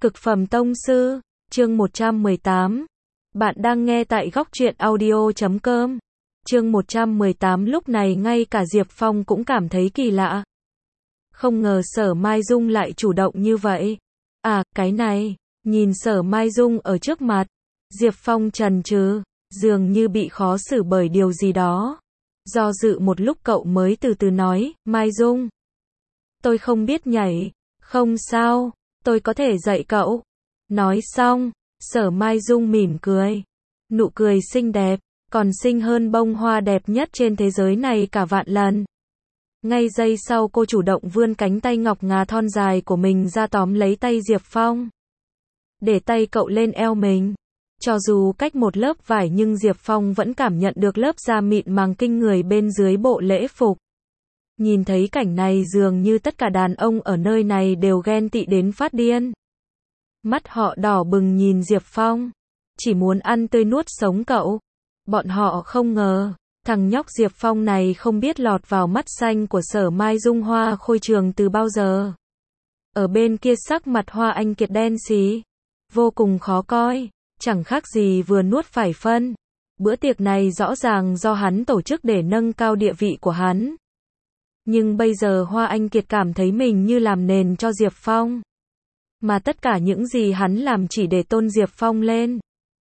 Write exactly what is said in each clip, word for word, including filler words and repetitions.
Cực phẩm tông sư, chương một trăm mười tám. Bạn đang nghe tại góc truyện audio chấm com. Chương một trăm mười tám. Lúc này ngay cả Diệp Phong cũng cảm thấy kỳ lạ. Không ngờ Sở Mai Dung lại chủ động như vậy. À, cái này, nhìn Sở Mai Dung ở trước mặt, Diệp Phong chần chừ, dường như bị khó xử bởi điều gì đó. Do dự một lúc cậu mới từ từ nói, Mai Dung, tôi không biết nhảy. Không sao, tôi có thể dạy cậu. Nói xong, Sở Mai Dung mỉm cười. Nụ cười xinh đẹp, còn xinh hơn bông hoa đẹp nhất trên thế giới này cả vạn lần. Ngay giây sau cô chủ động vươn cánh tay ngọc ngà thon dài của mình ra tóm lấy tay Diệp Phong. Để tay cậu lên eo mình. Cho dù cách một lớp vải nhưng Diệp Phong vẫn cảm nhận được lớp da mịn màng kinh người bên dưới bộ lễ phục. Nhìn thấy cảnh này dường như tất cả đàn ông ở nơi này đều ghen tị đến phát điên. Mắt họ đỏ bừng nhìn Diệp Phong. Chỉ muốn ăn tươi nuốt sống cậu. Bọn họ không ngờ, thằng nhóc Diệp Phong này không biết lọt vào mắt xanh của Sở Mai Dung Hoa Khôi Trường từ bao giờ. Ở bên kia sắc mặt Hoa Anh Kiệt đen xí, vô cùng khó coi, chẳng khác gì vừa nuốt phải phân. Bữa tiệc này rõ ràng do hắn tổ chức để nâng cao địa vị của hắn. Nhưng bây giờ Hoa Anh Kiệt cảm thấy mình như làm nền cho Diệp Phong. Mà tất cả những gì hắn làm chỉ để tôn Diệp Phong lên.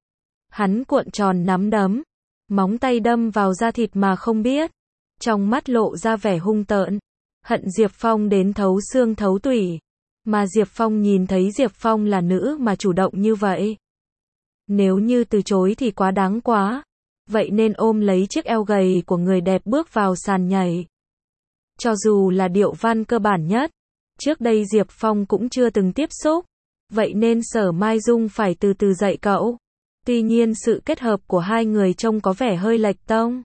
Hắn cuộn tròn nắm đấm, móng tay đâm vào da thịt mà không biết. Trong mắt lộ ra vẻ hung tợn, hận Diệp Phong đến thấu xương thấu tủy. Mà Diệp Phong nhìn thấy Diệp Phong là nữ mà chủ động như vậy. Nếu như từ chối thì quá đáng quá. Vậy nên ôm lấy chiếc eo gầy của người đẹp bước vào sàn nhảy. Cho dù là điệu văn cơ bản nhất, trước đây Diệp Phong cũng chưa từng tiếp xúc. Vậy nên Sở Mai Dung phải từ từ dạy cậu. Tuy nhiên sự kết hợp của hai người trông có vẻ hơi lệch tông.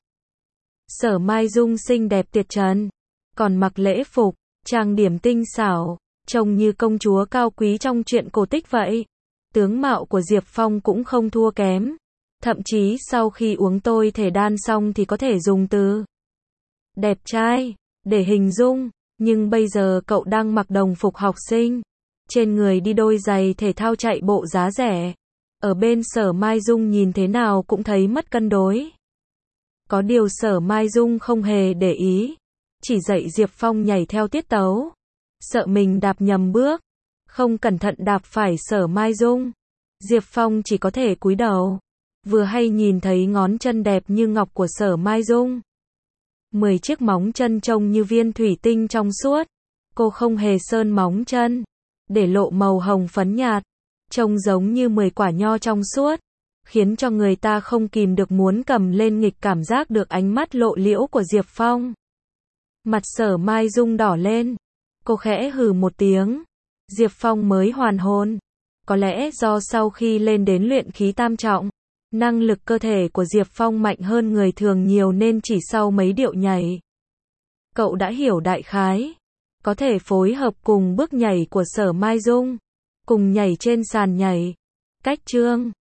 Sở Mai Dung xinh đẹp tuyệt trần, còn mặc lễ phục, trang điểm tinh xảo, trông như công chúa cao quý trong truyện cổ tích vậy. Tướng mạo của Diệp Phong cũng không thua kém. Thậm chí sau khi uống tôi thể đan xong thì có thể dùng từ đẹp trai để hình dung. Nhưng bây giờ cậu đang mặc đồng phục học sinh, trên người đi đôi giày thể thao chạy bộ giá rẻ. Ở bên Sở Mai Dung nhìn thế nào cũng thấy mất cân đối. Có điều Sở Mai Dung không hề để ý, chỉ dạy Diệp Phong nhảy theo tiết tấu. Sợ mình đạp nhầm bước, không cẩn thận đạp phải Sở Mai Dung, Diệp Phong chỉ có thể cúi đầu. Vừa hay nhìn thấy ngón chân đẹp như ngọc của Sở Mai Dung. Mười chiếc móng chân trông như viên thủy tinh trong suốt. Cô không hề sơn móng chân, để lộ màu hồng phấn nhạt, trông giống như mười quả nho trong suốt, khiến cho người ta không kìm được muốn cầm lên nghịch cảm giác được ánh mắt lộ liễu của Diệp Phong. Mặt Sở Mai Dung đỏ lên, cô khẽ hừ một tiếng. Diệp Phong mới hoàn hồn. Có lẽ do sau khi lên đến luyện khí tam trọng, năng lực cơ thể của Diệp Phong mạnh hơn người thường nhiều nên chỉ sau mấy điệu nhảy, cậu đã hiểu đại khái. Có thể phối hợp cùng bước nhảy của Sở Mai Dung, cùng nhảy trên sàn nhảy. Cách chương